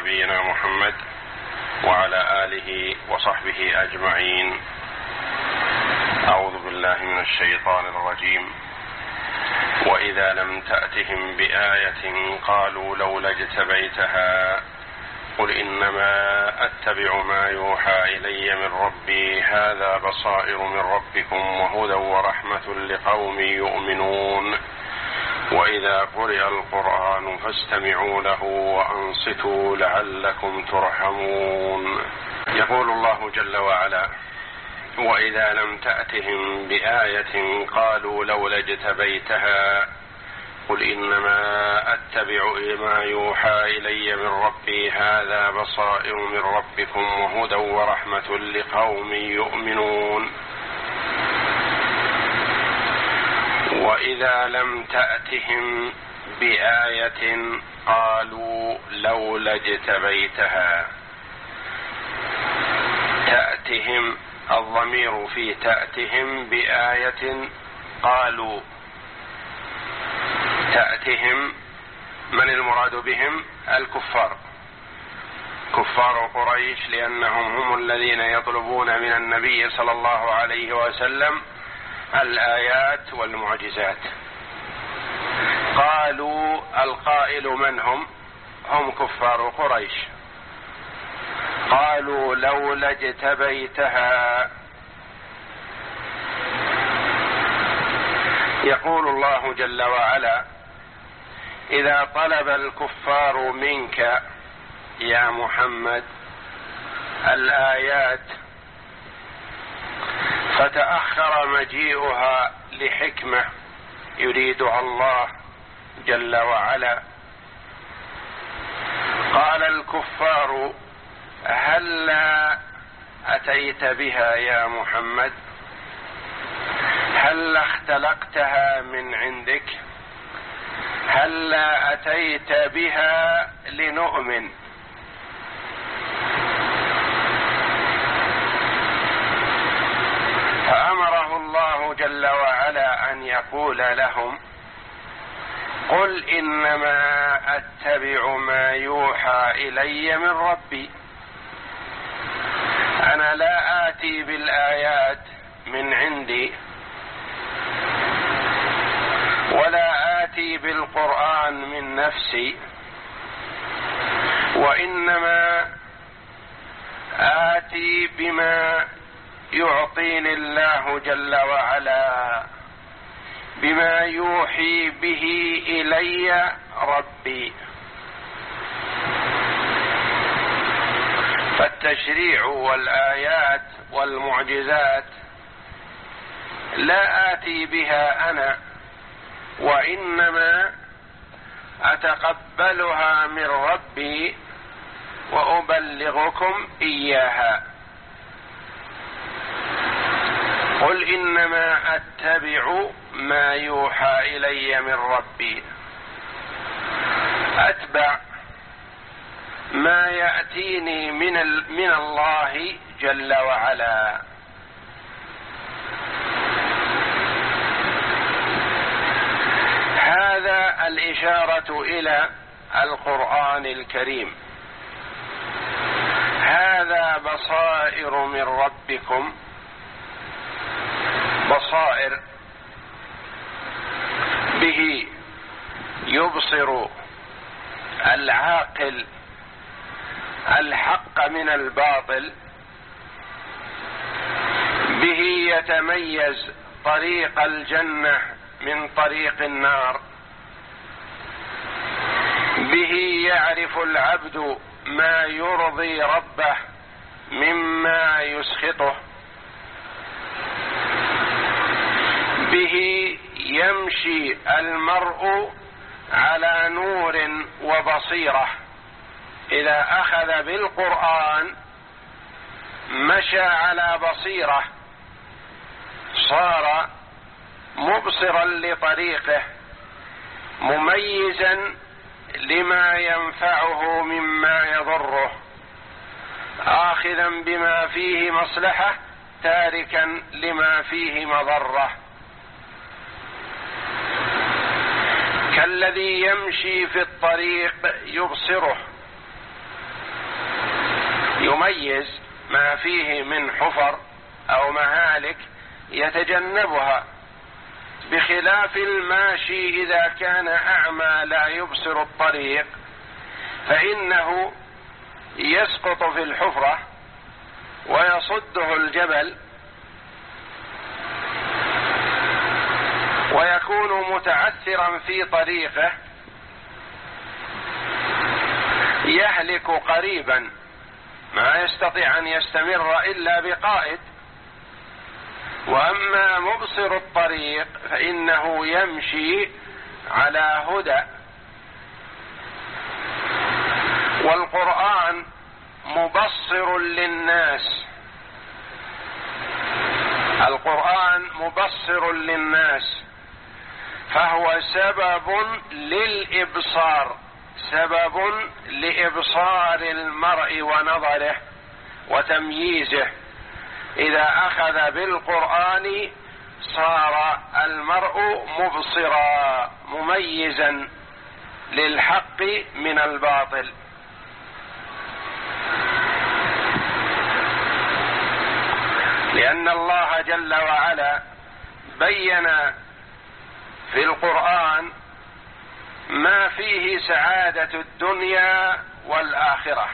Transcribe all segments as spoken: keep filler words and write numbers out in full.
نبينا محمد وعلى آله وصحبه أجمعين. أعوذ بالله من الشيطان الرجيم. وإذا لم تأتهم بآية قالوا لولا اجتبيتها قل إنما أتبع ما يوحى إلي من ربي هذا بصائر من ربكم وهدى ورحمة لقوم يؤمنون. وإذا قرئ القرآن فاستمعوا له وأنصتوا لعلكم ترحمون. يقول الله جل وعلا: وإذا لم تأتهم بآية قالوا لولا اجتبيتها قل إنما أتبع ما يوحى إلي من ربي هذا بصائر من ربكم وهدى ورحمة لقوم يؤمنون. وإذا لم تأتهم بآية قالوا لولا اجتبيتها. تأتهم الضمير في تأتهم بآية قالوا. تأتهم من المراد بهم؟ الكفار، كفار قريش، لأنهم هم الذين يطلبون من النبي صلى الله عليه وسلم الآيات والمعجزات. قالوا القائل من هم؟ هم كفار قريش. قالوا لولا اجتبيتها. يقول الله جل وعلا: إذا طلب الكفار منك يا محمد الآيات فتأخر مجيئها لحكمة يريدها الله جل وعلا، قال الكفار: هلا أتيت بها يا محمد؟ هلا اختلقتها من عندك؟ هلا أتيت بها لنؤمن؟ فأمره الله جل وعلا أن يقول لهم: قل إنما أتبع ما يوحى إلي من ربي. أنا لا آتي بالآيات من عندي ولا آتي بالقرآن من نفسي، وإنما آتي بما يعطيني الله جل وعلا، بما يوحي به إلي ربي. فالتشريع والآيات والمعجزات لا آتي بها أنا، وإنما أتقبلها من ربي وأبلغكم إياها. قل إنما أتبع ما يوحى إلي من ربي. أتبع ما يأتيني من من الله جل وعلا. هذا الإشارة إلى القرآن الكريم. هذا بصائر من ربكم. بصائر به يبصر العاقل الحق من الباطل، به يتميز طريق الجنة من طريق النار، به يعرف العبد ما يرضي ربه مما يسخطه، به يمشي المرء على نور وبصيرة. إذا أخذ بالقرآن مشى على بصيرة، صار مبصرا لطريقه، مميزا لما ينفعه مما يضره، آخذا بما فيه مصلحة تاركا لما فيه مضرة. كالذي يمشي في الطريق يبصره يميز ما فيه من حفر أو مهالك يتجنبها، بخلاف الماشي إذا كان أعمى لا يبصر الطريق فإنه يسقط في الحفرة ويصده الجبل ويكون متعثرا في طريقه، يهلك قريبا، ما يستطيع أن يستمر إلا بقائد. وأما مبصر الطريق فإنه يمشي على هدى. والقرآن مبصر للناس، القرآن مبصر للناس، فهو سبب للإبصار، سبب لإبصار المرء ونظره وتمييزه. إذا أخذ بالقرآن صار المرء مبصرا مميزا للحق من الباطل. لأن الله جل وعلا بين في القرآن ما فيه سعادة الدنيا والآخرة،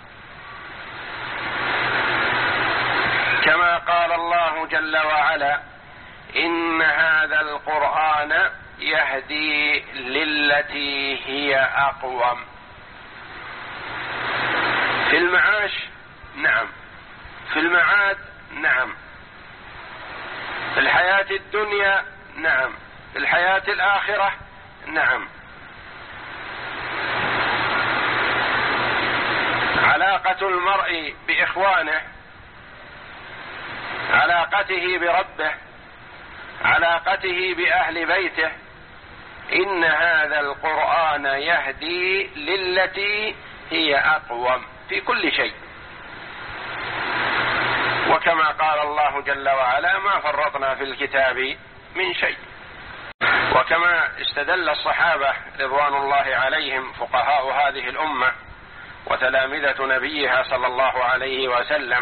كما قال الله جل وعلا: إن هذا القرآن يهدي للتي هي أقوم. في المعاش نعم، في المعاد نعم، في الحياة الدنيا نعم، في الحياة الآخرة نعم. علاقة المرء بإخوانه، علاقته بربه، علاقته بأهل بيته، إن هذا القرآن يهدي للتي هي أقوم في كل شيء. وكما قال الله جل وعلا: ما فرطنا في الكتاب من شيء. وكما استدل الصحابة رضوان الله عليهم فقهاء هذه الأمة وتلامذة نبيها صلى الله عليه وسلم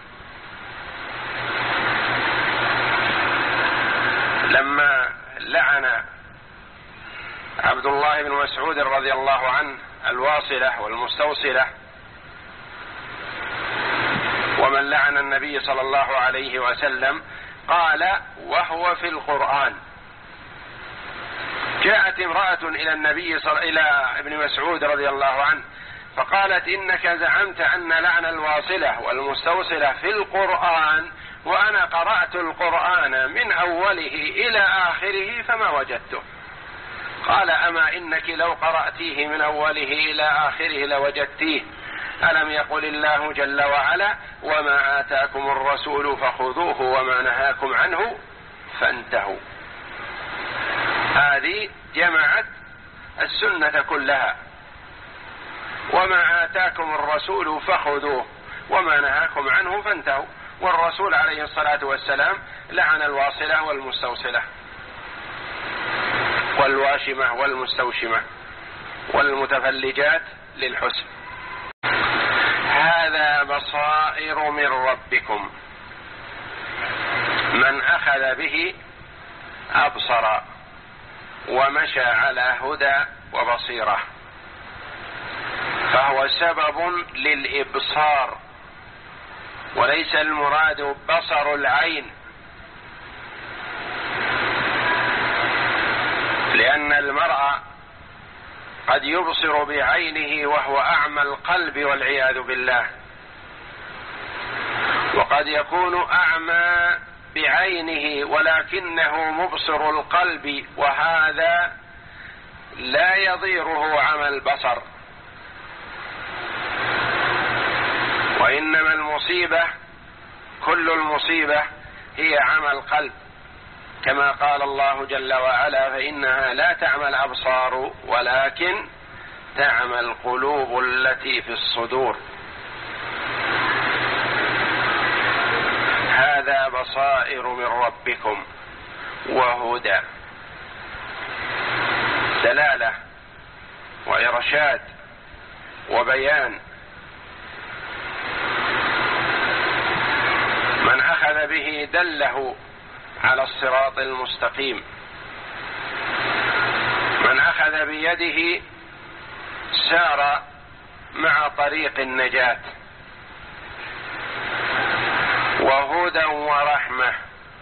لما لعن عبد الله بن مسعود رضي الله عنه الواصلة والمستوصلة، ومن لعن النبي صلى الله عليه وسلم، قال وهو في القرآن. جاءت امرأة إلى النبي صلى إلى ابن مسعود رضي الله عنه فقالت: إنك زعمت أن لعن الواصلة والمستوصلة في القرآن، وأنا قرأت القرآن من أوله إلى آخره فما وجدته. قال: أما إنك لو قرأتيه من أوله إلى آخره لوجدتيه. ألم يقل الله جل وعلا: وما آتاكم الرسول فخذوه وما نهاكم عنه فانتهوا. هذه جمعت السنة كلها: وما آتاكم الرسول فخذوه وما نهاكم عنه فانتهوا. والرسول عليه الصلاة والسلام لعن الواصلة والمستوصلة والواشمة والمستوشمة والمتفلجات للحسن. هذا بصائر من ربكم، من أخذ به أبصر ومشى على هدى وبصيرة، فهو سبب للإبصار، وليس المراد بصر العين، لأن المرء قد يبصر بعينه وهو أعمى القلب والعياذ بالله، وقد يكون أعمى بعينه ولكنه مبصر القلب، وهذا لا يضيره عمى البصر. وإنما المصيبة، كل المصيبة هي عمى القلب، كما قال الله جل وعلا: فإنها لا تعمى الأبصار ولكن تعمى القلوب التي في الصدور. هذا بصائر من ربكم وهدى، دلالة وإرشاد وبيان. من أخذ به دله على الصراط المستقيم، من أخذ بيده سار مع طريق النجاة. وهدى ورحمة،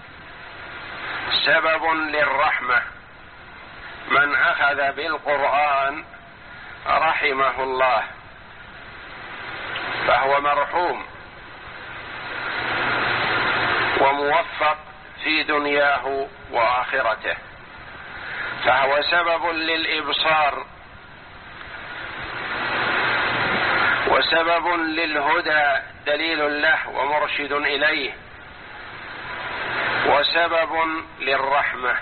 سبب للرحمة، من أخذ بالقرآن رحمه الله فهو مرحوم وموفق في دنياه وآخرته، فهو سبب للإبصار وسبب للهدى، دليل له ومرشد إليه، وسبب للرحمة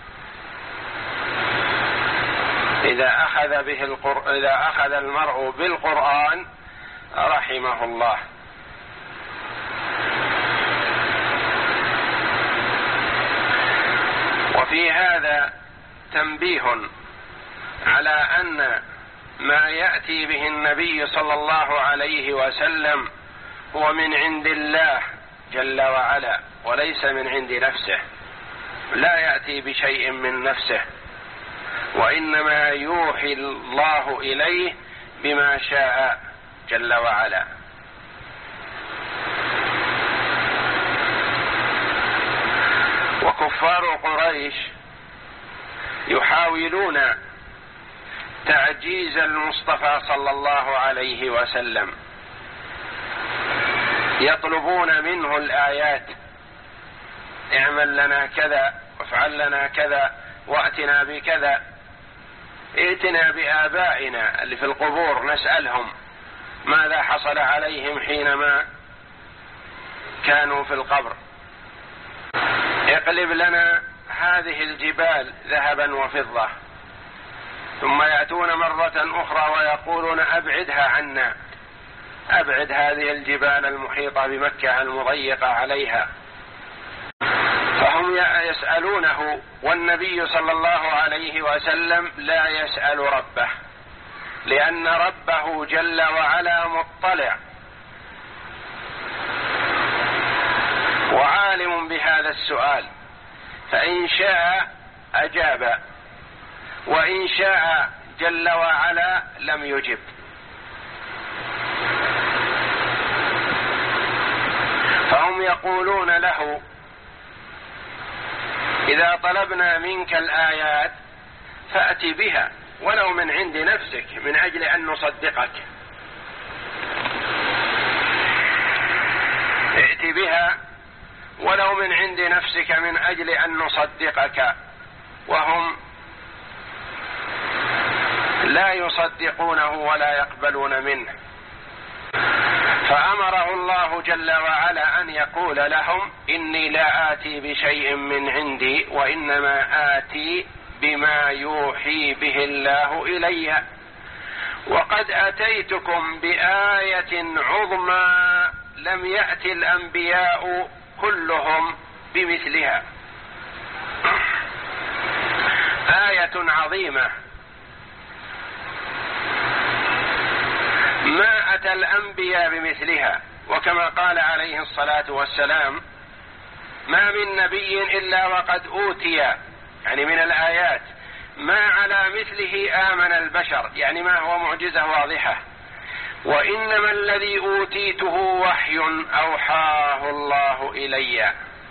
إذا أخذ به القر... إذا أخذ المرء بالقرآن رحمه الله. وفي هذا تنبيه على أن ما يأتي به النبي صلى الله عليه وسلم هو من عند الله جل وعلا وليس من عند نفسه، لا يأتي بشيء من نفسه، وإنما يوحي الله إليه بما شاء جل وعلا. وكفار قريش يحاولون تعجيز المصطفى صلى الله عليه وسلم، يطلبون منه الآيات، اعمل لنا كذا وافعل لنا كذا واتنا بكذا، ائتنا بآبائنا اللي في القبور نسألهم ماذا حصل عليهم حينما كانوا في القبر، اقلب لنا هذه الجبال ذهبا وفضة، ثم يأتون مرة أخرى ويقولون أبعدها عنا، أبعد هذه الجبال المحيطة بمكة المضيقة عليها. فهم يسألونه، والنبي صلى الله عليه وسلم لا يسأل ربه، لأن ربه جل وعلا مطلع وعالم بهذا السؤال، فإن شاء أجاب، وإن شاء جل وعلا لم يجب. فهم يقولون له إذا طلبنا منك الآيات فأت بها ولو من عند نفسك من أجل أن نصدقك، ائت بها ولو من عند نفسك من أجل أن نصدقك، وهم لا يصدقونه ولا يقبلون منه. فأمره الله جل وعلا أن يقول لهم إني لا آتي بشيء من عندي، وإنما آتي بما يوحي به الله إلي، وقد أتيتكم بآية عظمى لم يأت الأنبياء كلهم بمثلها. آية عظيمة ما أتى الأنبياء بمثلها، وكما قال عليه الصلاة والسلام ما من نبي إلا وقد أوتي، يعني من الآيات ما على مثله آمن البشر، يعني ما هو معجزة واضحة، وإنما الذي أوتيته وحي أوحاه الله إلي،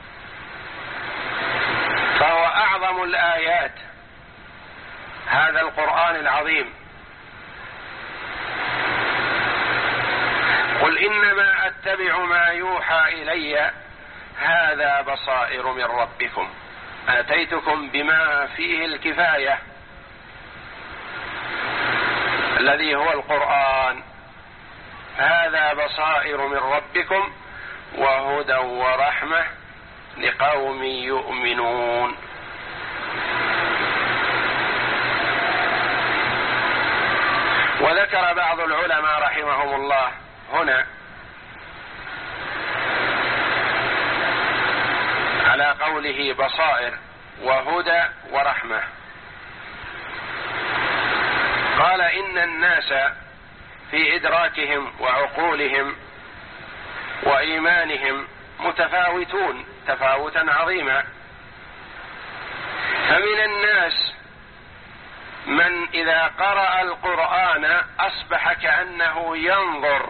فهو أعظم الآيات هذا القرآن العظيم. قل إنما أتبع ما يوحى إلي هذا بصائر من ربكم، آتيتكم بما فيه الكفاية الذي هو القرآن، هذا بصائر من ربكم وهدى ورحمة لقوم يؤمنون. وذكر بعض العلماء رحمهم الله هنا على قوله بصائر وهدى ورحمة، قال إن الناس في إدراكهم وعقولهم وإيمانهم متفاوتون تفاوتا عظيما. فمن الناس من إذا قرأ القرآن أصبح كأنه ينظر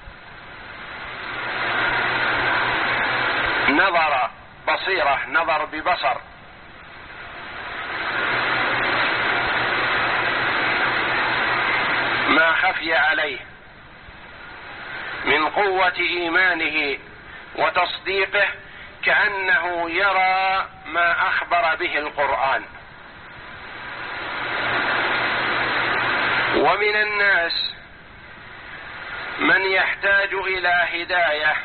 نظر بصيرة، نظر ببصر، ما خفي عليه من قوة إيمانه وتصديقه، كأنه يرى ما أخبر به القرآن. ومن الناس من يحتاج إلى هداية،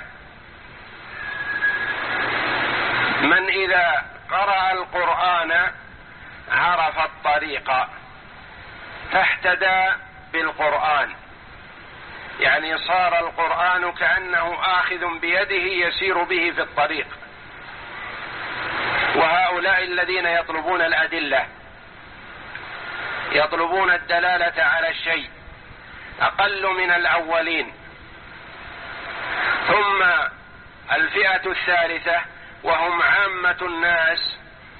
من إذا قرأ القرآن عرف الطريق فاهتدى بالقرآن، يعني صار القرآن كأنه آخذ بيده يسير به في الطريق. وهؤلاء الذين يطلبون الأدلة، يطلبون الدلالة على الشيء، أقل من الأولين. ثم الفئة الثالثة وهم عامة الناس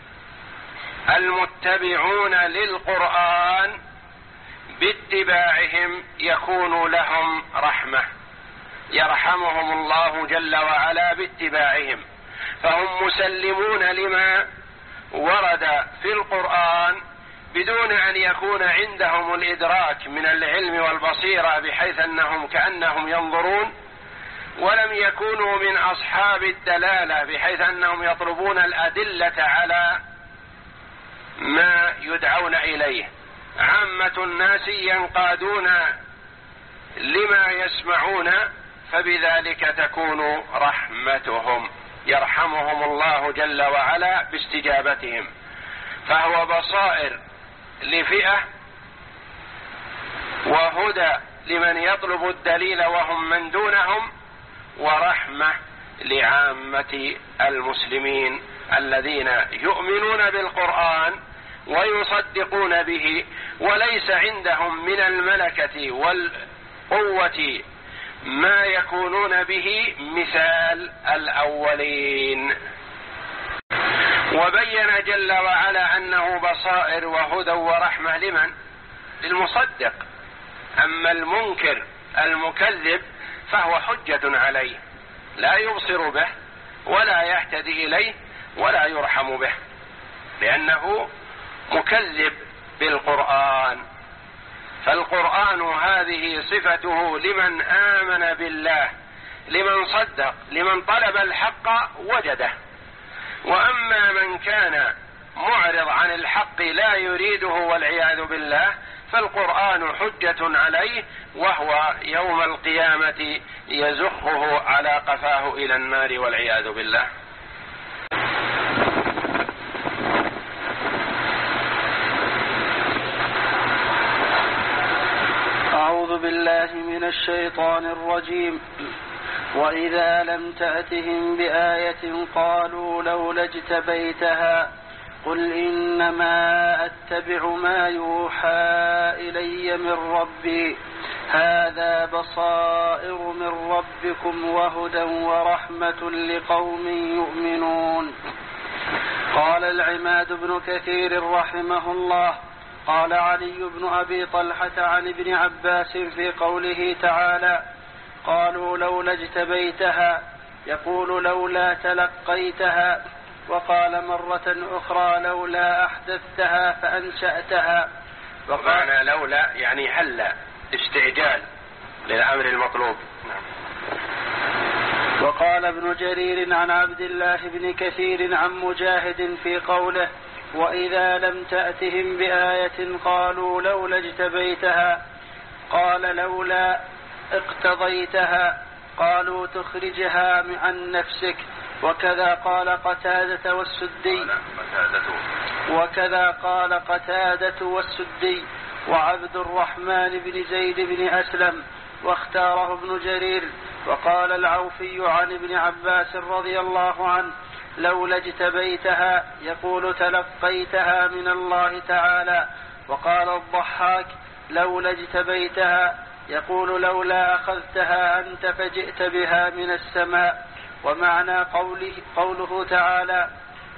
المتبعون للقرآن، باتباعهم يكون لهم رحمة، يرحمهم الله جل وعلا باتباعهم، فهم مسلمون لما ورد في القرآن بدون أن يكون عندهم الإدراك من العلم والبصيرة بحيث أنهم كأنهم ينظرون، ولم يكونوا من أصحاب الدلالة بحيث أنهم يطلبون الأدلة على ما يدعون إليه. عامة الناس ينقادون لما يسمعون، فبذلك تكون رحمتهم، يرحمهم الله جل وعلا باستجابتهم. فهو بصائر لفئة وهدى لمن يطلب الدليل وهم من دونهم، ورحمة لعامة المسلمين الذين يؤمنون بالقرآن ويصدقون به، وليس عندهم من الملكة والقوة ما يكونون به مثال الأولين. وبين جل وعلا أنه بصائر وهدى ورحمة لمن؟ للمصدق. أما المنكر المكذب فهو حجة عليه، لا يبصر به ولا يهتدي إليه ولا يرحم به، لأنه مكذب بالقرآن. فالقرآن هذه صفته لمن آمن بالله، لمن صدق، لمن طلب الحق وجده. وأما من كان معرض عن الحق لا يريده والعياذ بالله، فالقرآن حجة عليه، وهو يوم القيامة يزخه على قفاه إلى النار والعياذ بالله. أعوذ بالله من الشيطان الرجيم. وإذا لم تأتهم بآية قالوا لولا اجتبيتها قل إنما أتبع ما يوحى إلي من ربي هذا بصائر من ربكم وهدى ورحمة لقوم يؤمنون. قال العماد بن كثير رحمه الله: قال علي بن أبي طلحة عن ابن عباس في قوله تعالى: قالوا لولا اجتبيتها، يقول لولا تلقيتها. وقال مرة أخرى لولا أحدثتها فأنشأتها. وقال لولا يعني هلا، استعجال للأمر المطلوب. وقال ابن جرير عن عبد الله بن كثير عن مجاهد في قوله: وإذا لم تأتهم بآية قالوا لولا اجتبيتها، قال لولا اقتضيتها، قالوا تخرجها عن نفسك. وكذا قال قتادة والسدي وكذا قال قتادة والسدي وعبد الرحمن بن زيد بن أسلم، واختاره ابن جرير. وقال العوفي عن ابن عباس رضي الله عنه: لولا اجتبيتها، يقول تلقيتها من الله تعالى. وقال الضحاك: لولا اجتبيتها، يقول لولا أخذتها أنت فجئت بها من السماء. ومعنى قوله, قوله تعالى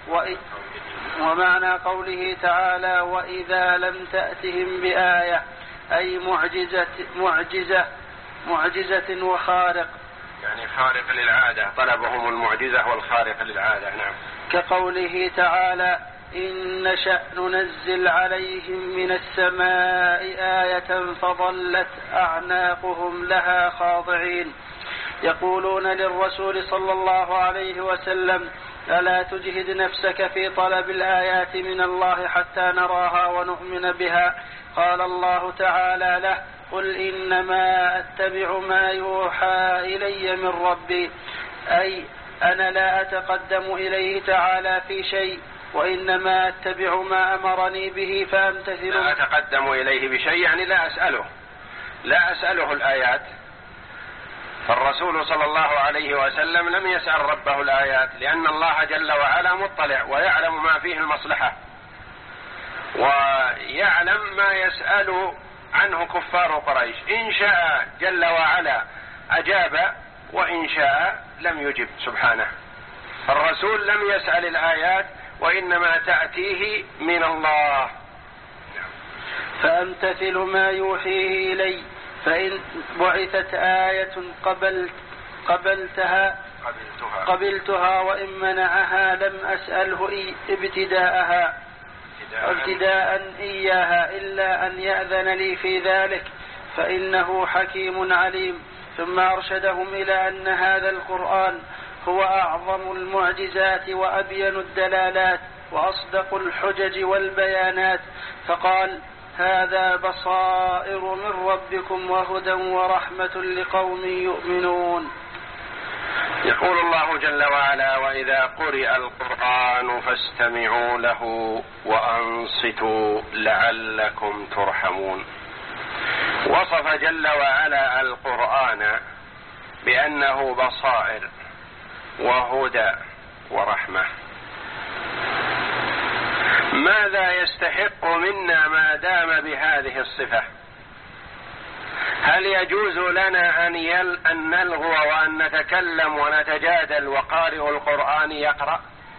ومعنى قوله تعالى وإذا لم تأتهم بآية أي معجزة, معجزة, معجزة وخارق، يعني خارق للعادة، طلبهم المعجزة والخارق للعادة. نعم. كقوله تعالى إن نشأ ننزل عليهم من السماء آية فظلت أعناقهم لها خاضعين. يقولون للرسول صلى الله عليه وسلم ألا تجهد نفسك في طلب الآيات من الله حتى نراها ونؤمن بها؟ قال الله تعالى له قل إنما أتبع ما يوحى إلي من ربي، أي أنا لا أتقدم إليه تعالى في شيء، وإنما أتبع ما أمرني به فأمتثل. لا أتقدم إليه بشيء يعني لا أسأله لا أسأله الآيات. فالرسول صلى الله عليه وسلم لم يسأل ربه الآيات، لأن الله جل وعلا مطلع ويعلم ما فيه المصلحة، ويعلم ما يسأل عنه كفار قريش. إن شاء جل وعلا أجاب، وإن شاء لم يجب سبحانه. الرسول لم يسأل الآيات، وإنما تأتيه من الله. فأمتثل ما يوحيه إلي، فإن بعثت آية قبلت قبلتها قبلتها, قبلتها وإن منعها لم أسأله ابتداءها ابتداء إياها إلا أن يأذن لي في ذلك، فإنه حكيم عليم. ثم أرشدهم إلى أن هذا القرآن هو أعظم المعجزات وأبين الدلالات وأصدق الحجج والبيانات، فقال هذا بصائر من ربكم وهدى ورحمة لقوم يؤمنون. يقول الله جل وعلا وإذا قرئ القرآن فاستمعوا له وأنصتوا لعلكم ترحمون. وصف جل وعلا القرآن بأنه بصائر وهدى ورحمة. ماذا يستحق منا ما دام بهذه الصفة؟ هل يجوز لنا أن, يل أن نلغو وأن نتكلم ونتجادل وقارئ القرآن يقرأ؟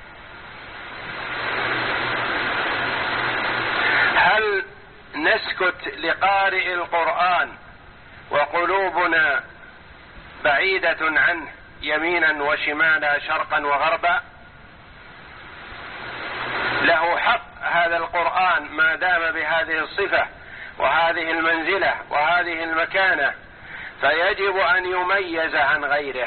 هل نسكت لقارئ القرآن وقلوبنا بعيدة عنه يمينا وشمالا شرقا وغربا؟ له حق هذا القرآن ما دام بهذه الصفة وهذه المنزلة وهذه المكانة، فيجب أن يميز عن غيره.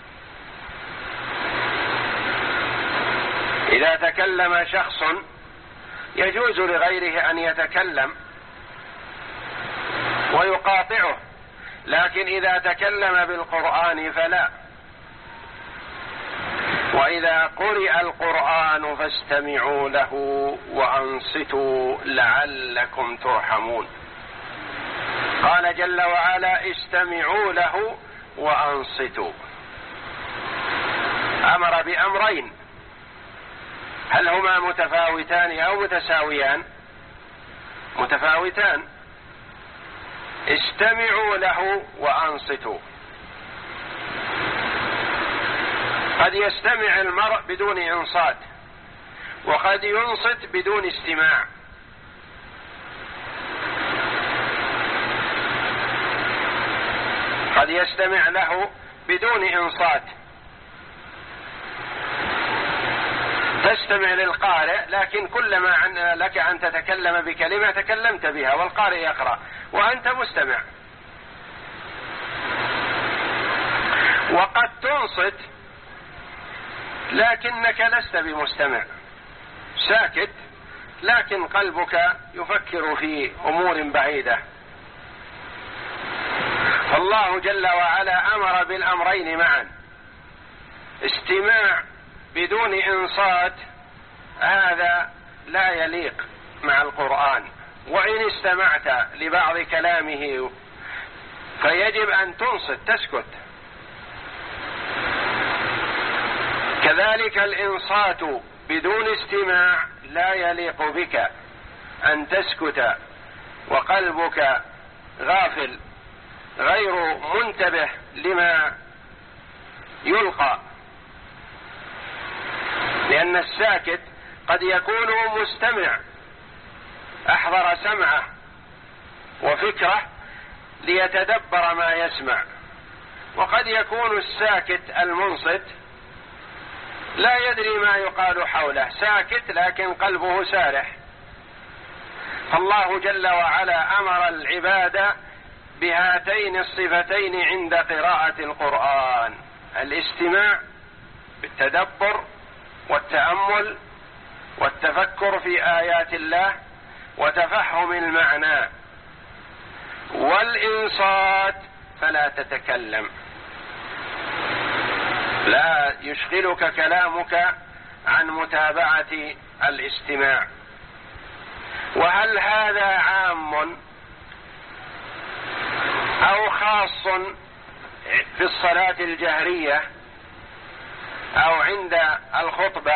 إذا تكلم شخص يجوز لغيره أن يتكلم ويقاطعه، لكن إذا تكلم بالقرآن فلا. وإذا قرئ القرآن فاستمعوا له وأنصتوا لعلكم ترحمون. قال جل وعلا استمعوا له وأنصتوا، أمر بأمرين، هل هما متفاوتان أو متساويان؟ متفاوتان. استمعوا له وأنصتوا. قد يستمع المرء بدون إنصات، وقد ينصت بدون استماع. قد يستمع له بدون إنصات، تستمع للقارئ لكن كلما لك أن تتكلم بكلمة تكلمت بها والقارئ يقرأ وأنت مستمع. وقد تنصت لكنك لست بمستمع، ساكت لكن قلبك يفكر في أمور بعيدة. فالله جل وعلا أمر بالأمرين معا. استماع بدون إنصات هذا لا يليق مع القرآن، وإن استمعت لبعض كلامه فيجب أن تنصت تسكت. كذلك الإنصات بدون استماع لا يليق بك، أن تسكت وقلبك غافل غير منتبه لما يلقى لأن الساكت قد يكون مستمع أحضر سمعه وفكره ليتدبر ما يسمع، وقد يكون الساكت المنصت لا يدري ما يقال حوله، ساكت لكن قلبه سارح. فالله جل وعلا أمر العباد بهاتين الصفتين عند قراءة القرآن: الاستماع بالتدبر والتأمل والتفكر في آيات الله وتفهم المعنى، والإنصات فلا تتكلم، لا يشغلك كلامك عن متابعة الاستماع. وهل هذا عام أو خاص في الصلاة الجهرية أو عند الخطبة؟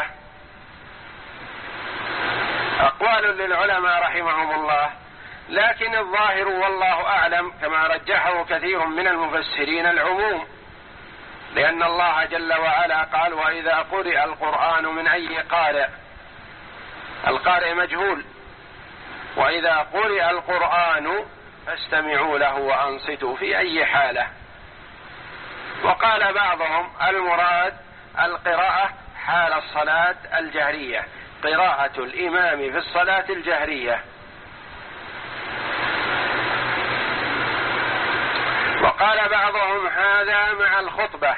أقوال للعلماء رحمهم الله، لكن الظاهر والله أعلم كما رجحه كثير من المفسرين العموم، لأن الله جل وعلا قال: وإذا قرئ القرآن من أي قارئ، القارئ مجهول، وإذا قرئ القرآن فاستمعوا له وأنصتوا في أي حالة. وقال بعضهم المراد القراءة حال الصلاة الجهرية، قراءة الإمام في الصلاة الجهرية. وقال بعضهم هذا مع الخطبة،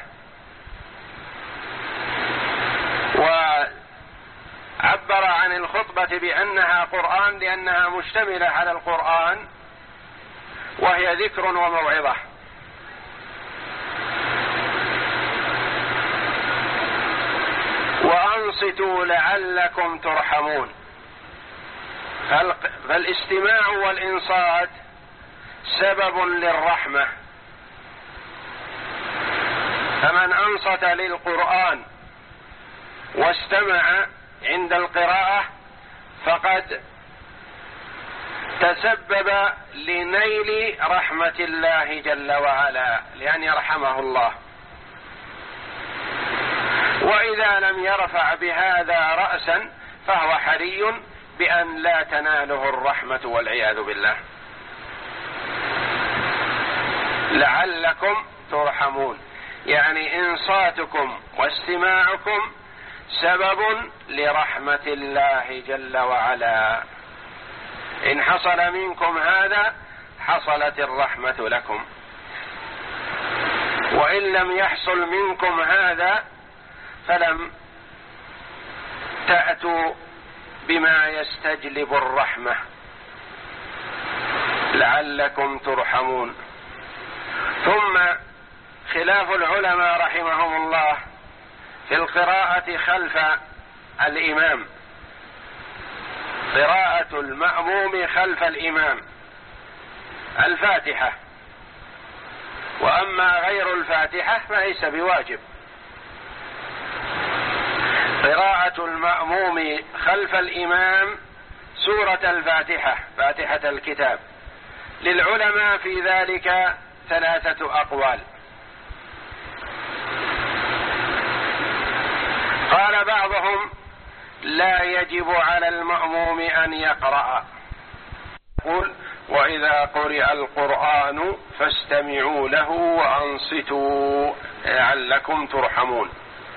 وعبر عن الخطبة بأنها قرآن لأنها مشتملة على القرآن وهي ذكر وموعظة. وأنصتوا لعلكم ترحمون، فالاستماع والإنصات سبب للرحمة، فمن أنصت للقرآن واستمع عند القراءة فقد تسبب لنيل رحمة الله جل وعلا، لأن يرحمه الله. وإذا لم يرفع بهذا رأسا فهو حري بأن لا تناله الرحمة والعياذ بالله. لعلكم ترحمون، يعني إنصاتكم واستماعكم سبب لرحمة الله جل وعلا. إن حصل منكم هذا حصلت الرحمة لكم، وإن لم يحصل منكم هذا فلم تأتوا بما يستجلب الرحمة. لعلكم ترحمون. ثم خلاف العلماء رحمهم الله في القراءة خلف الإمام، قراءة المأموم خلف الإمام الفاتحة، وأما غير الفاتحة فليس بواجب. قراءة المأموم خلف الإمام سورة الفاتحة، فاتحة الكتاب، للعلماء في ذلك ثلاثة أقوال. قال بعضهم لا يجب على المأموم أن يقرأ، يقول: وإذا قرئ القرآن فاستمعوا له وأنصتوا لعلكم ترحمون.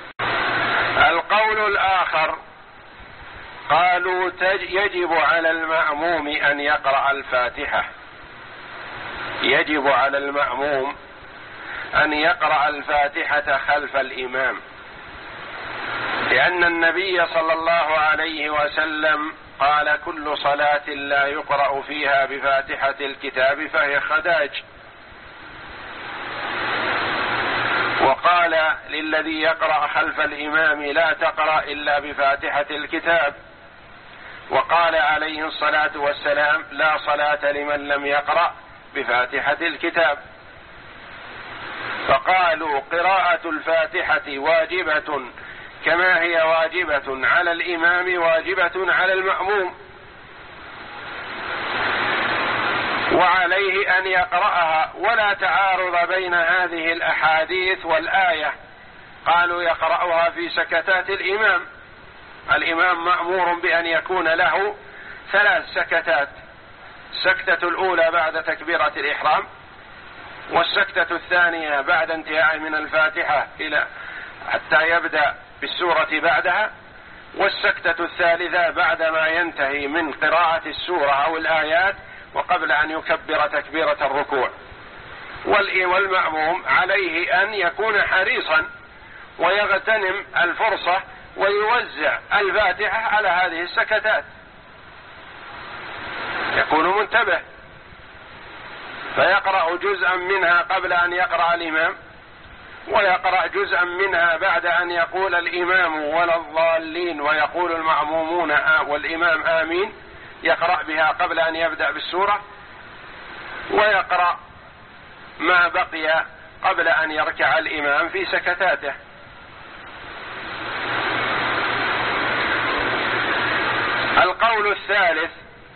القول الآخر قالوا يجب على المأموم أن يقرأ الفاتحة، يجب على المأموم أن يقرأ الفاتحة خلف الإمام، لأن النبي صلى الله عليه وسلم قال: كل صلاة لا يقرأ فيها بفاتحة الكتاب فهي خداج. وقال للذي يقرأ خلف الإمام: لا تقرأ إلا بفاتحة الكتاب. وقال عليه الصلاة والسلام: لا صلاة لمن لم يقرأ بفاتحة الكتاب. فقالوا قراءة الفاتحة واجبة كما هي واجبة على الإمام واجبة على المأموم، وعليه أن يقرأها، ولا تعارض بين هذه الأحاديث والآية. قالوا يقرأها في سكتات الإمام الإمام مأمور بأن يكون له ثلاث سكتات: السكتة الأولى بعد تكبيرة الإحرام، والسكتة الثانية بعد انتهاء من الفاتحة إلى حتى يبدأ بالسورة بعدها، والسكتة الثالثة بعدما ينتهي من قراءة السورة أو الآيات وقبل أن يكبر تكبيرة الركوع. والمأموم عليه أن يكون حريصا ويغتنم الفرصة ويوزع الفاتحة على هذه السكتات، يكون منتبه فيقرأ جزءا منها قبل أن يقرأ الإمام، ويقرأ جزءا منها بعد أن يقول الإمام ولا الضالين ويقول المأمومون والإمام آمين، يقرأ بها قبل أن يبدأ بالسورة، ويقرأ ما بقي قبل أن يركع الإمام في سكتاته. القول الثالث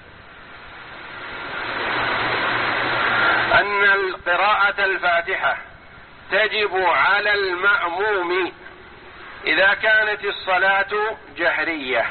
أن قراءة الفاتحة تجب على المأموم إذا كانت الصلاة جهرية.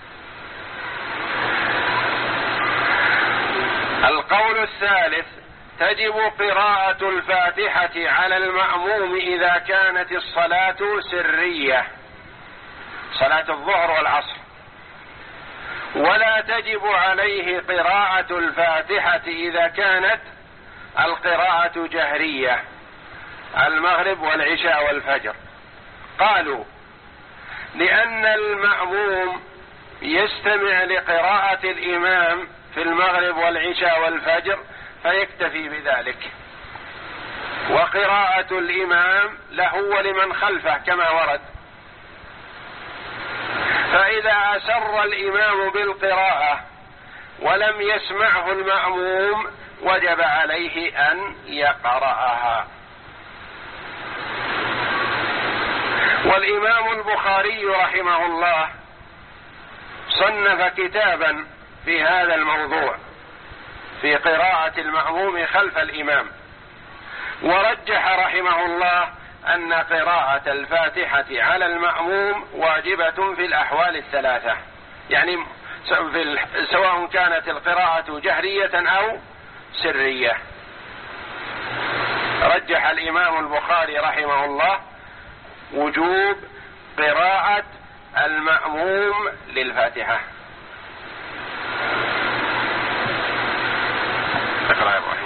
القول الثالث تجب قراءة الفاتحة على المأموم إذا كانت الصلاة سرية، صلاة الظهر والعصر، ولا تجب عليه قراءة الفاتحة إذا كانت القراءة جهرية، المغرب والعشاء والفجر. قالوا لأن المأموم يستمع لقراءة الإمام في المغرب والعشاء والفجر فيكتفي بذلك، وقراءة الإمام له ولمن خلفه كما ورد. فإذا أسر الإمام بالقراءة ولم يسمعه المأموم وجب عليه أن يقرأها. والإمام البخاري رحمه الله صنف كتابا في هذا الموضوع في قراءة المأموم خلف الإمام، ورجح رحمه الله أن قراءة الفاتحة على المأموم واجبة في الأحوال الثلاثة، يعني سواء كانت القراءة جهرية أو سرية. رجح الإمام البخاري رحمه الله وجوب قراءة المأموم للفاتحة. اقرأ يا ابراهيم.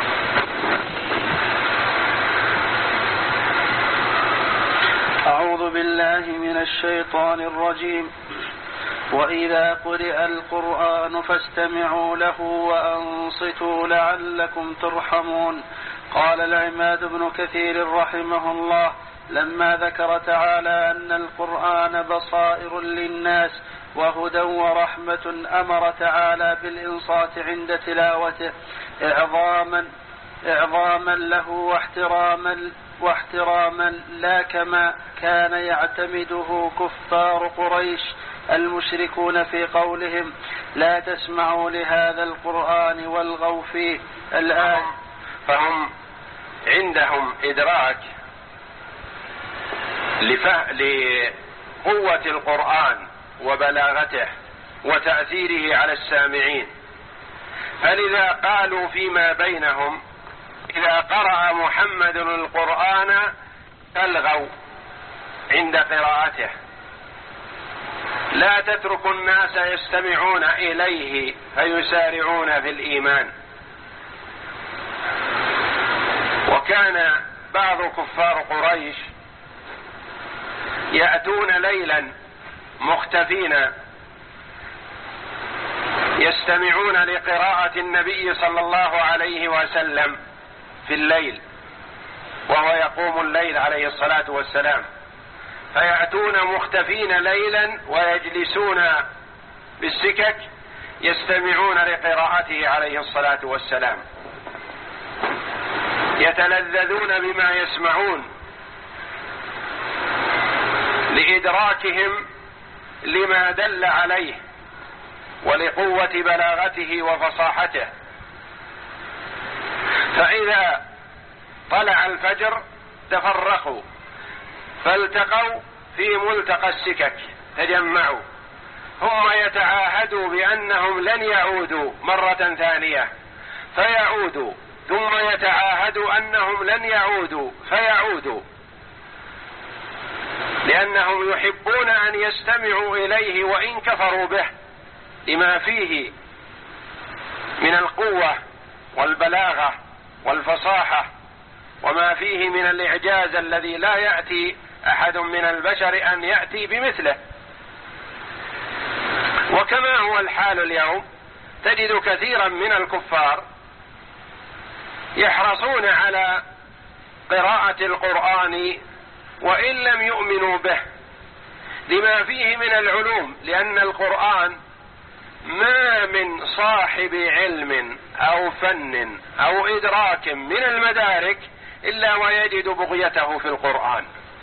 أعوذ بالله من الشيطان الرجيم. وإذا قرئ القرآن فاستمعوا له وأنصتوا لعلكم ترحمون. قال العماد بن كثير رحمه الله لما ذكر تعالى أن القرآن بصائر للناس وهدى ورحمة أمر تعالى بالإنصات عند تلاوته إعظاما إعظاما له واحتراما واحتراما لا كما كان يعتمده كفار قريش المشركون في قولهم لا تسمعوا لهذا القرآن والغوا فيه الآن. فهم عندهم إدراك لقوة القرآن وبلاغته وتأثيره على السامعين، فلذا قالوا فيما بينهم إذا قرأ محمد القرآن ألغوا عند قراءته، لا تترك الناس يستمعون إليه فيسارعون في الإيمان. وكان بعض كفار قريش يأتون ليلا مختفين يستمعون لقراءة النبي صلى الله عليه وسلم في الليل وهو يقوم الليل عليه الصلاة والسلام، فيأتون مختفين ليلا ويجلسون بالسكك يستمعون لقراءته عليه الصلاة والسلام، يتلذذون بما يسمعون لإدراكهم لما دل عليه ولقوة بلاغته وفصاحته. فإذا طلع الفجر تفرقوا فالتقوا في ملتقى السكك، تجمعوا ثم يتعاهدوا بأنهم لن يعودوا مرة ثانية فيعودوا، ثم يتعاهدوا أنهم لن يعودوا فيعودوا، لأنهم يحبون أن يستمعوا إليه وإن كفروا به لما فيه من القوة والبلاغة والفصاحة، وما فيه من الإعجاز الذي لا يأتي أحد من البشر أن يأتي بمثله. وكما هو الحال اليوم تجد كثيرا من الكفار يحرصون على قراءة القرآن وإن لم يؤمنوا به لما فيه من العلوم، لأن القرآن ما من صاحب علم أو فن أو إدراك من المدارك إلا ويجد بغيته في القرآن،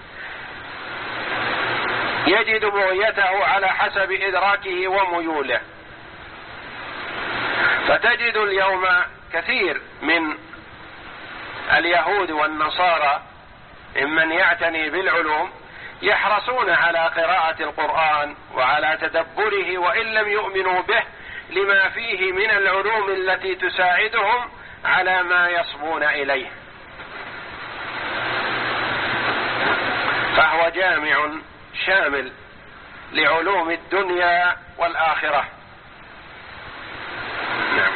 يجد بغيته على حسب إدراكه وميوله. فتجد اليوم كثير من اليهود والنصارى ممن يعتني بالعلوم يحرصون على قراءة القرآن وعلى تدبره وإن لم يؤمنوا به لما فيه من العلوم التي تساعدهم على ما يصبون إليه، فهو جامع شامل لعلوم الدنيا والآخرة. نعم.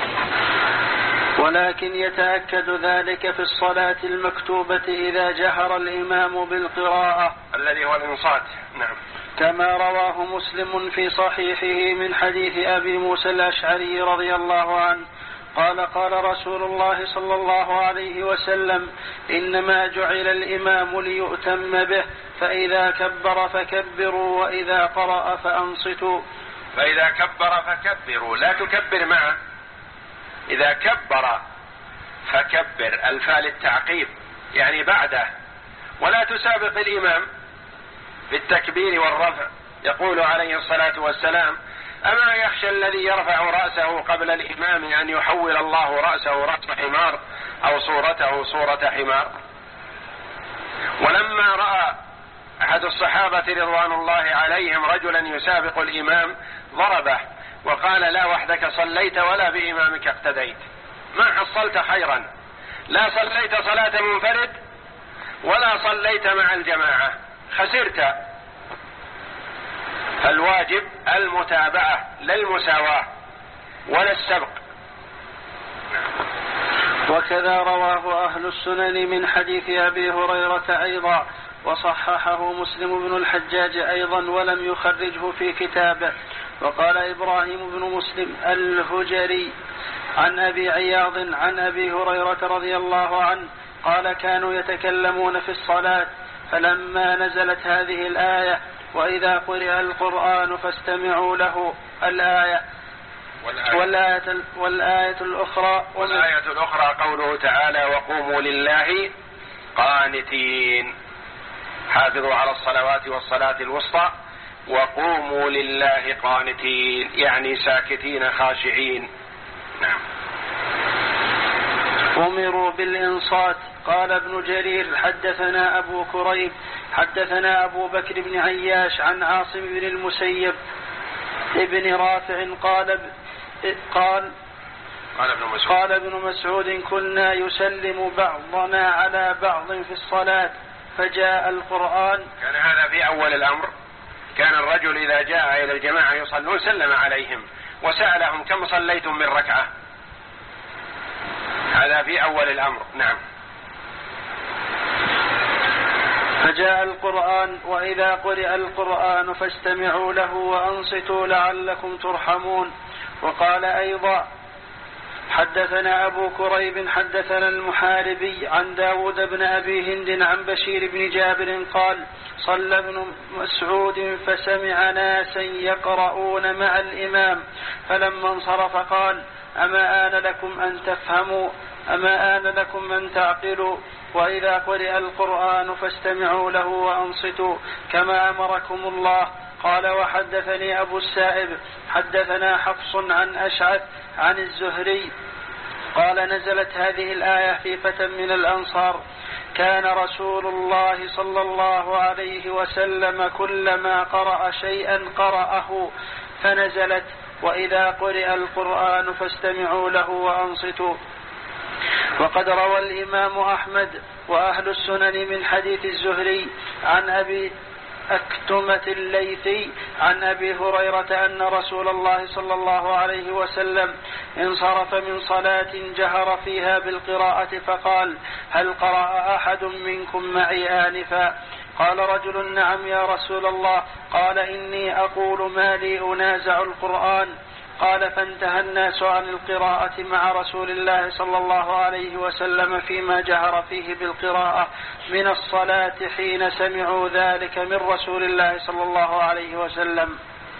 ولكن يتأكد ذلك في الصلاة المكتوبة إذا جهر الإمام بالقراءة الذي هو الإنصات. نعم. كما رواه مسلم في صحيحه من حديث أبي موسى الأشعري رضي الله عنه قال قال رسول الله صلى الله عليه وسلم: إنما جعل الإمام ليؤتم به، فإذا كبر فكبروا وإذا قرأ فأنصتوا. فإذا كبر فكبروا، لا تكبر معه. إذا كبر فكبر، الفاء للتعقيب يعني بعده، ولا تسابق الإمام بالتكبير والرفع. يقول عليه الصلاة والسلام: أما يخشى الذي يرفع رأسه قبل الإمام أن يحول الله رأسه رأس حمار أو صورته صورة حمار. ولما رأى أحد الصحابة رضوان الله عليهم رجلا يسابق الإمام ضربه وقال: لا وحدك صليت ولا بإمامك اقتديت، ما حصلت خيرا، لا صليت صلاة منفرد ولا صليت مع الجماعة، خسرت. فالواجب المتابعة لا المساواة ولا السبق. وكذا رواه أهل السنن من حديث أبي هريرة أيضا، وصححه مسلم بن الحجاج أيضا ولم يخرجه في كتابه. وقال إبراهيم بن مسلم الهجري عن أبي عياض عن أبي هريرة رضي الله عنه قال: كانوا يتكلمون في الصلاة، فلما نزلت هذه الآية: وإذا قرئ القرآن فاستمعوا له، الآية والآية, والآية, والآية الأخرى والآية الأخرى قوله تعالى: وقوموا لله قانتين، حافظوا على الصلوات والصلاة الوسطى وقوموا لله قانتين، يعني ساكتين خاشعين. نعم. أمروا بالإنصات. قال ابن جرير: حدثنا أبو كريب حدثنا أبو بكر بن عياش عن عاصم بن المسيب ابن رافع قال قال قال ابن مسعود, قال ابن مسعود: كنا يسلم بعضنا على بعض في الصلاة فجاء القرآن. كان هذا في أول الأمر، كان الرجل إذا جاء إلى الجماعة يصلون سلم عليهم وسألهم: كم صليتم من ركعة؟ هذا في أول الأمر. نعم. فجاء القرآن: وإذا قرئ القرآن فاستمعوا له وأنصتوا لعلكم ترحمون. وقال أيضا: حدثنا أبو كريب حدثنا المحاربي عن داود بن أبي هند عن بشير بن جابر قال: صلى ابن مسعود فسمع ناسا يقرؤون مع الإمام، فلما انصرف قال: أما آن لكم أن تفهموا، أما آن لكم أن تعقلوا، وإذا قرئ القرآن فاستمعوا له وأنصتوا كما أمركم الله. قال: وحدثني أبو السائب حدثنا حفص عن أشعث عن الزهري قال: نزلت هذه الآية في فتى من الأنصار كان رسول الله صلى الله عليه وسلم كلما قرأ شيئا قرأه فنزلت وإذا قرئ القرآن فاستمعوا له وأنصتوا. وقد روى الإمام أحمد وأهل السنن من حديث الزهري عن أبي أكتمة الليثي عن أبي هريرة أن رسول الله صلى الله عليه وسلم انصرف من صلاة جهر فيها بالقراءة فقال: هل قرأ أحد منكم معي آنفا؟ قال رجل: نعم يا رسول الله. قال: إني أقول ما لي أنازع القرآن. قال: فانتهى الناس عن القراءة مع رسول الله صلى الله عليه وسلم فيما جهر فيه بالقراءة من الصلاة حين سمعوا ذلك من رسول الله صلى الله عليه وسلم.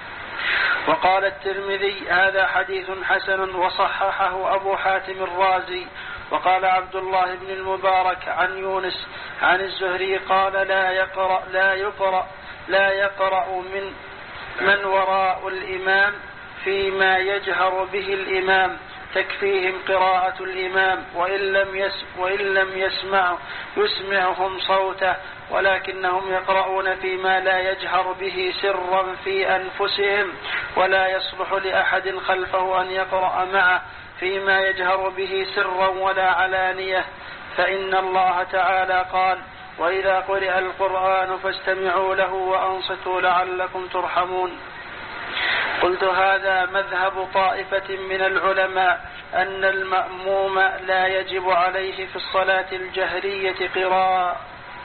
وقال الترمذي: هذا حديث حسن وصححه أبو حاتم الرازي. وقال عبد الله بن المبارك عن يونس عن الزهري قال: لا يقرأ لا يقرأ لا يقرأ من من وراء الإمام فيما يجهر به الإمام تكفيهم قراءة الإمام وإن لم يسمع وإن لم يسمع يسمعهم صوته، ولكنهم يقرؤون فيما لا يجهر به سرا في أنفسهم، ولا يصلح لأحد خلفه أن يقرأ معه فيما يجهر به سرا ولا علانية، فإن الله تعالى قال: وإذا قرئ القرآن فاستمعوا له وأنصتوا لعلكم ترحمون. قلت: هذا مذهب طائفة من العلماء أن المأموم لا يجب عليه في الصلاة الجهرية قراءة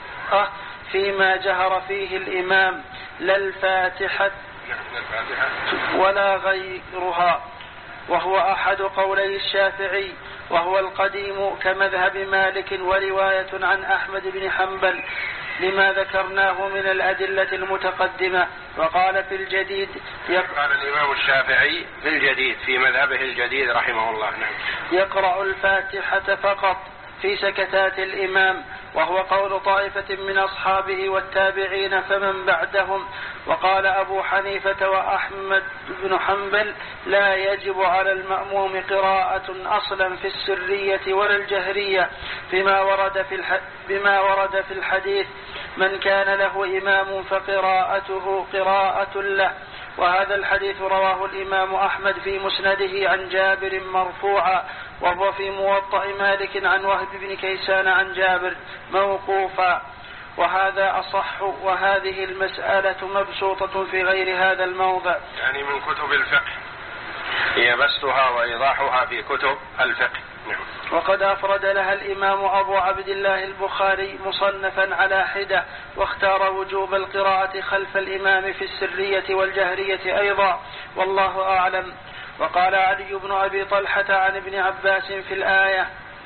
فيما جهر فيه الإمام لا الفاتحة ولا غيرها، وهو أحد قولي الشافعي، وهو القديم كمذهب مالك ورواية عن أحمد بن حنبل لما ذكرناه من الأدلة المتقدمة. وقال في الجديد قال الإمام الشافعي في الجديد في مذهبه الجديد رحمه الله نعم. يقرأ الفاتحة فقط في سكتات الإمام، وهو قول طائفة من أصحابه والتابعين فمن بعدهم. وقال أبو حنيفة وأحمد بن حنبل: لا يجب على المأموم قراءة أصلا في السرية ولا الجهرية بما ورد في الح... بما ورد في الحديث: من كان له إمام فقراءته قراءة له. وهذا الحديث رواه الإمام أحمد في مسنده عن جابر مرفوعا، وهو في موطأ مالك عن وهب بن كيسان عن جابر موقوفا، وهذا أصح. وهذه المسألة مبسوطة في غير هذا الموضع، يعني من كتب الفقه، هي بسطها وإيضاحها في كتب الفقه. وقد أفرد لها الإمام أبو عبد الله البخاري مصنفا على حدة، واختار وجوب القراءة خلف الإمام في السرية والجهرية أيضا، والله أعلم. وقال علي بن أبي طلحة عن ابن عباس في الآية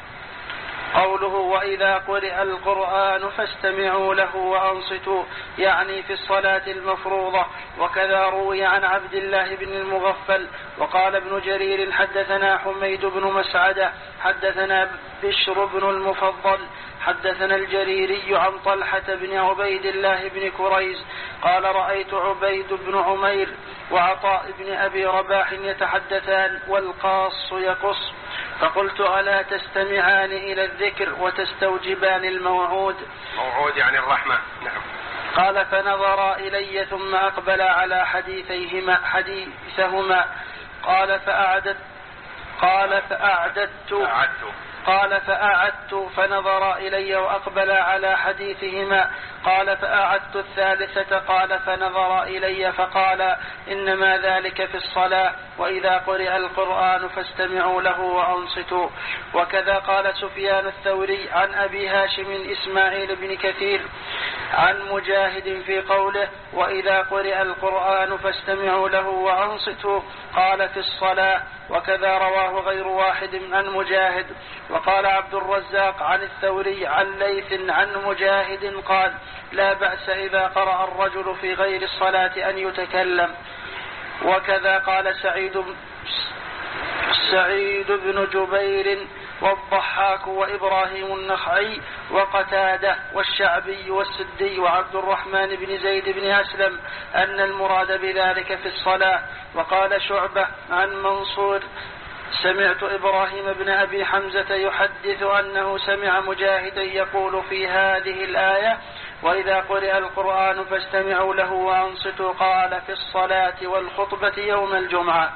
قوله: وإذا قرئ القرآن فاستمعوا له وأنصتوا، يعني في الصلاة المفروضة. وكذا روي عن عبد الله بن المغفل. وقال ابن جرير: حدثنا حميد بن مسعدة حدثنا بشر بن المفضل حدثنا الجريري عن طلحة بن عبيد الله بن كريز قال: رأيت عبيد بن عمير وعطاء بن أبي رباح يتحدثان والقاص يقص، فقلت: ألا تستمعان إلى الذكر وتستوجبان الموعود؟ موعود يعني الرحمة. نعم. قال: فنظر إلي ثم أقبل على حديثيهما حديثهما. قال: فأعددت قال فأعددت قال فأعدت فنظر إلي وأقبل على حديثهما. قال: فأعدت الثالثة. قال: فنظر إلي فقال: إنما ذلك في الصلاة، وإذا قرئ القرآن فاستمعوا له وأنصتوا. وكذا قال سفيان الثوري عن أبي هاشم إسماعيل بن كثير عن مجاهد في قوله: وإذا قرئ القرآن فاستمعوا له وأنصتوا، قال: في الصلاة. وكذا رواه غير واحد عن مجاهد. وقال عبد الرزاق عن الثوري عن ليث عن مجاهد قال: لا بأس إذا قرأ الرجل في غير الصلاة أن يتكلم. وكذا قال سعيد سعيد بن جبير والضحاك وإبراهيم النخعي وقتادة والشعبي والسدي وعبد الرحمن بن زيد بن أسلم أن المراد بذلك في الصلاة. وقال شعبة عن منصور: سمعت إبراهيم بن أبي حمزة يحدث أنه سمع مجاهدا يقول في هذه الآية وإذا قرئ القرآن فاستمعوا له وأنصتوا قال في الصلاة والخطبة يوم الجمعة.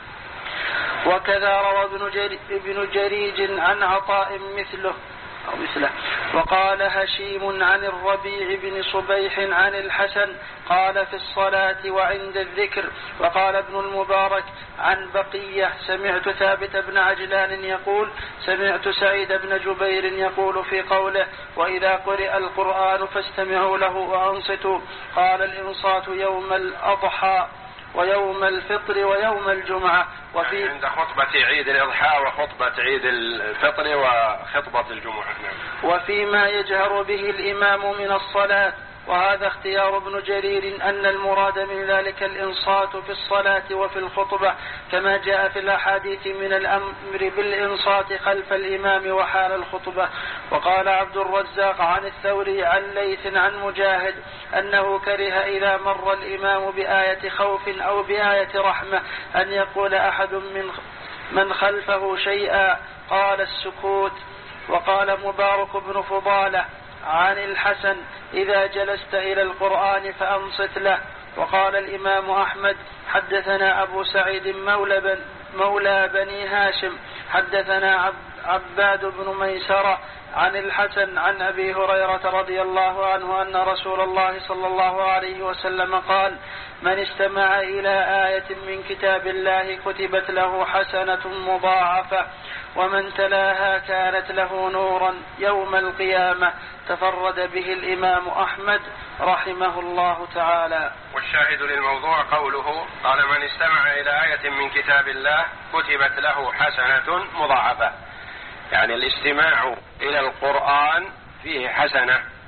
وكذا روى ابن جريج عن عطاء مثله أو مثله. وقال هشيم عن الربيع بن صبيح عن الحسن قال في الصلاة وعند الذكر. وقال ابن المبارك عن بقية سمعت ثابت بن عجلان يقول سمعت سعيد بن جبير يقول في قوله وإذا قرئ القرآن فاستمعوا له وأنصتوا قال الإنصات يوم الأضحى ويوم الفطر ويوم الجمعة. وفي يعني عند خطبة عيد الإضحى وخطبة عيد الفطر وخطبة الجمعة. وفيما يجهر به الإمام من الصلاة. وهذا اختيار ابن جرير أن المراد من ذلك الإنصات في الصلاة وفي الخطبة كما جاء في الأحاديث من الأمر بالإنصات خلف الإمام وحال الخطبة. وقال عبد الرزاق عن الثوري عن ليث عن مجاهد أنه كره إذا مر الإمام بآية خوف أو بآية رحمة أن يقول أحد من من خلفه شيئا قال السكوت. وقال مبارك بن فضالة عن الحسن إذا جلست إلى القرآن فأنصت له. وقال الإمام أحمد حدثنا أبو سعيد مولى, بن مولى بني هاشم حدثنا عباد بن ميسرة عن الحسن عن أبي هريرة رضي الله عنه أن رسول الله صلى الله عليه وسلم قال من استمع إلى آية من كتاب الله كتبت له حسنة مضاعفة ومن تلاها كانت له نورا يوم القيامة. تفرد به الإمام أحمد رحمه الله تعالى. والشاهد للموضوع قوله قال من استمع إلى آية من كتاب الله كتبت له حسنة مضاعفة، يعني الاستماع إلى القرآن فيه حسنة